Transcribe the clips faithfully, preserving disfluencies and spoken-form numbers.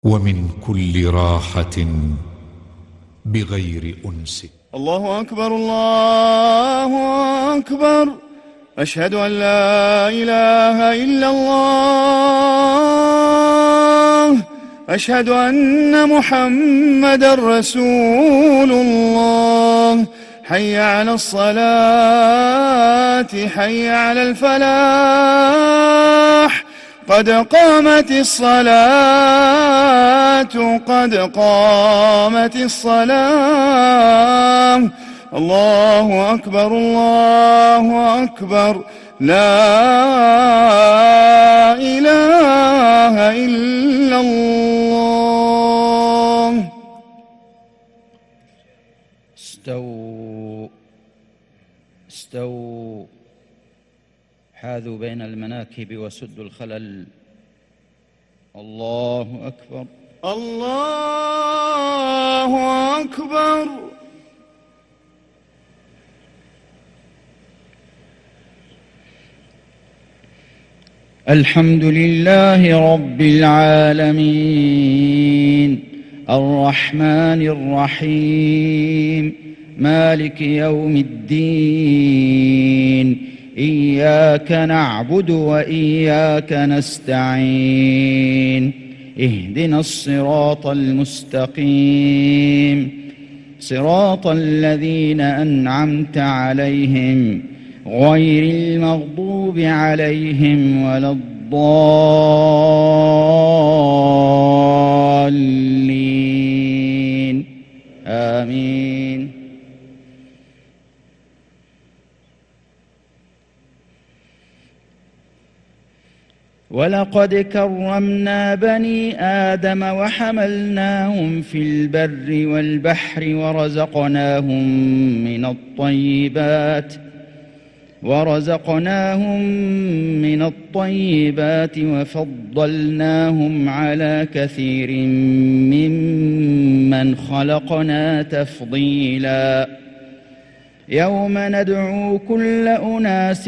ومن كل راحة بغير أنس. الله أكبر الله أكبر، أشهد أن لا إله إلا الله، أشهد أن محمدا رسول الله. حي على الصلاة، حي على الفلاح، قد قامت الصلاة، قد قامت الصلاة. الله أكبر الله أكبر، لا إله إلا الله. استووا استووا، حاذوا بين المناكب وسدوا الخلل. الله أكبر الله أكبر. الحمد لله رب العالمين، الرحمن الرحيم، مالك يوم الدين. إياك نعبد وإياك نستعين، اهدنا الصراط المستقيم، صراط الذين أنعمت عليهم غير المغضوب عليهم ولا الضالين، آمين. ولقد كرمنا بني آدم وحملناهم في البر والبحر ورزقناهم من الطيبات ورزقناهم من الطيبات وفضلناهم على كثير ممن خلقنا تفضيلا. يوم ندعو كل أناس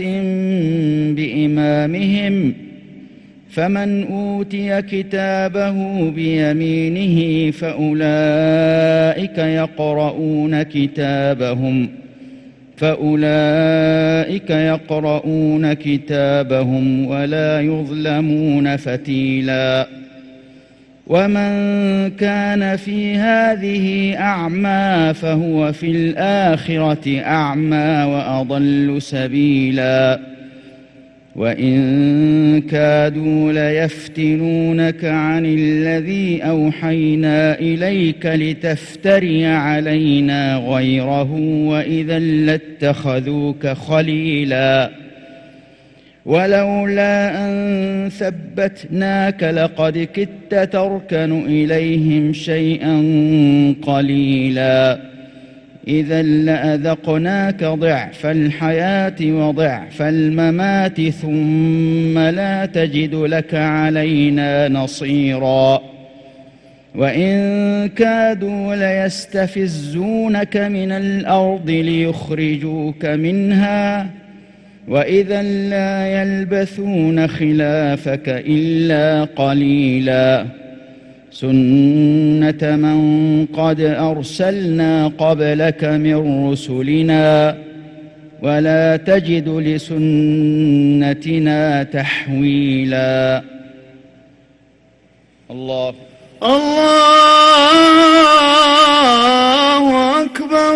بإمامهم، فمن أوتي كتابه بيمينه فأولئك يقرؤون كتابهم فأولئك يقرؤون كتابهم ولا يظلمون فتيلا. ومن كان في هذه أعمى فهو في الآخرة أعمى وأضل سبيلا. وإن كادوا ليفتنونك عن الذي أوحينا إليك لتفتري علينا غيره، وإذا لاتخذوك خليلا. ولولا أن ثبتناك لقد كدت تركن إليهم شيئا قليلا. إذا لأذقناك ضعف الحياة وضعف الممات ثم لا تجد لك علينا نصيرا. وإن كادوا ليستفزونك من الأرض ليخرجوك منها، وإذا لا يلبثون خلافك إلا قليلا. سنة من قد أرسلنا قبلك من رسلنا، ولا تجد لسنتنا تحويلا. الله الله أكبر.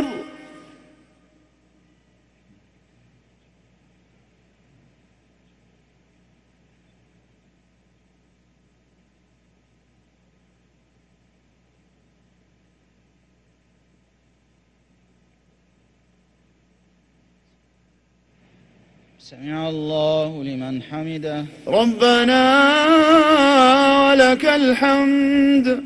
سمع الله لمن حمده. ربنا ولك الحمد.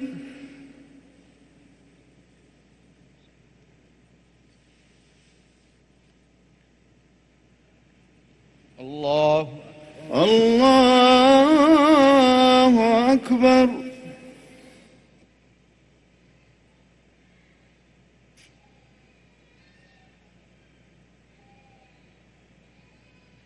الله الله أكبر.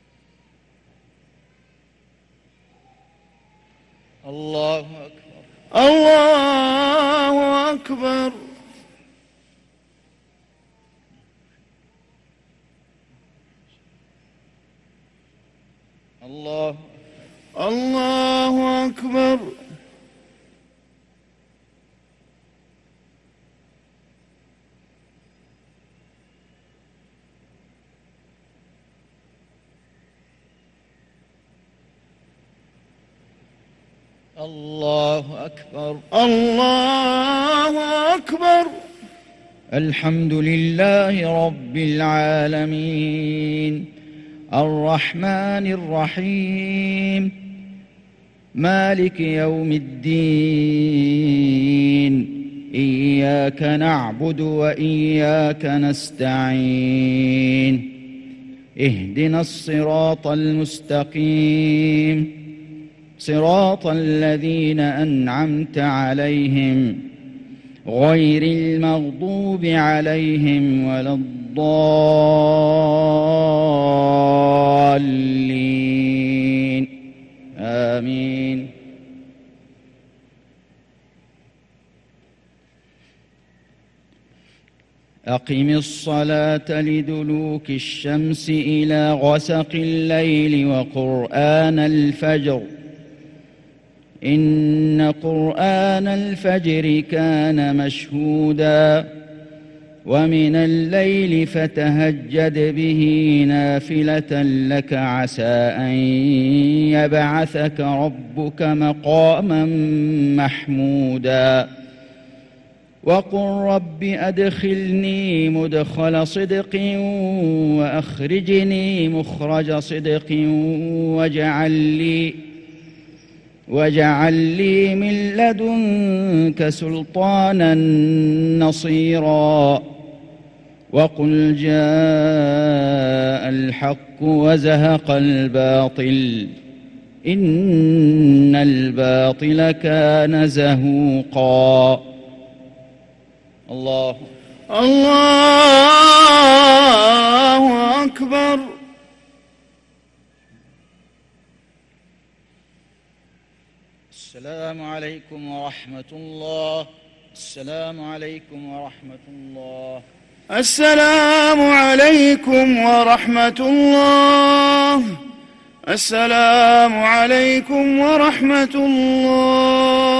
الله أكبر. الله أكبر. الله الله أكبر. الله أكبر. الله أكبر. الحمد لله رب العالمين الرحمن الرحيم مالك يوم الدين إياك نعبد وإياك نستعين اهدنا الصراط المستقيم صراط الذين أنعمت عليهم غير المغضوب عليهم ولا الضالين آمين. أقم الصلاة لدلوك الشمس إلى غسق الليل وقرآن الفجر إن قرآن الفجر كان مشهودا ومن الليل فتهجد به نافلة لك عسى أن يبعثك ربك مقاما محمودا وقل رب أدخلني مدخل صدق وأخرجني مخرج صدق واجعل لي واجعل لي من لدنك سلطانا نصيرا وقل جاء الحق وزهق الباطل إن الباطل كان زهوقا. الله الله أكبر. السلام عليكم ورحمة الله. السلام عليكم ورحمة الله. السلام عليكم ورحمة الله. السلام عليكم ورحمة الله.